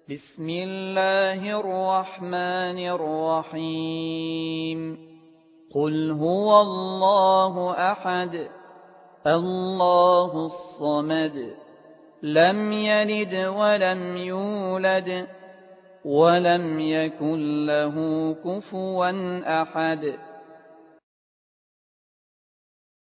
بسم الله الرحمن الرحيم قل هو الله أحد الله الصمد لم يلد ولم يولد ولم يكن له كفوا أحد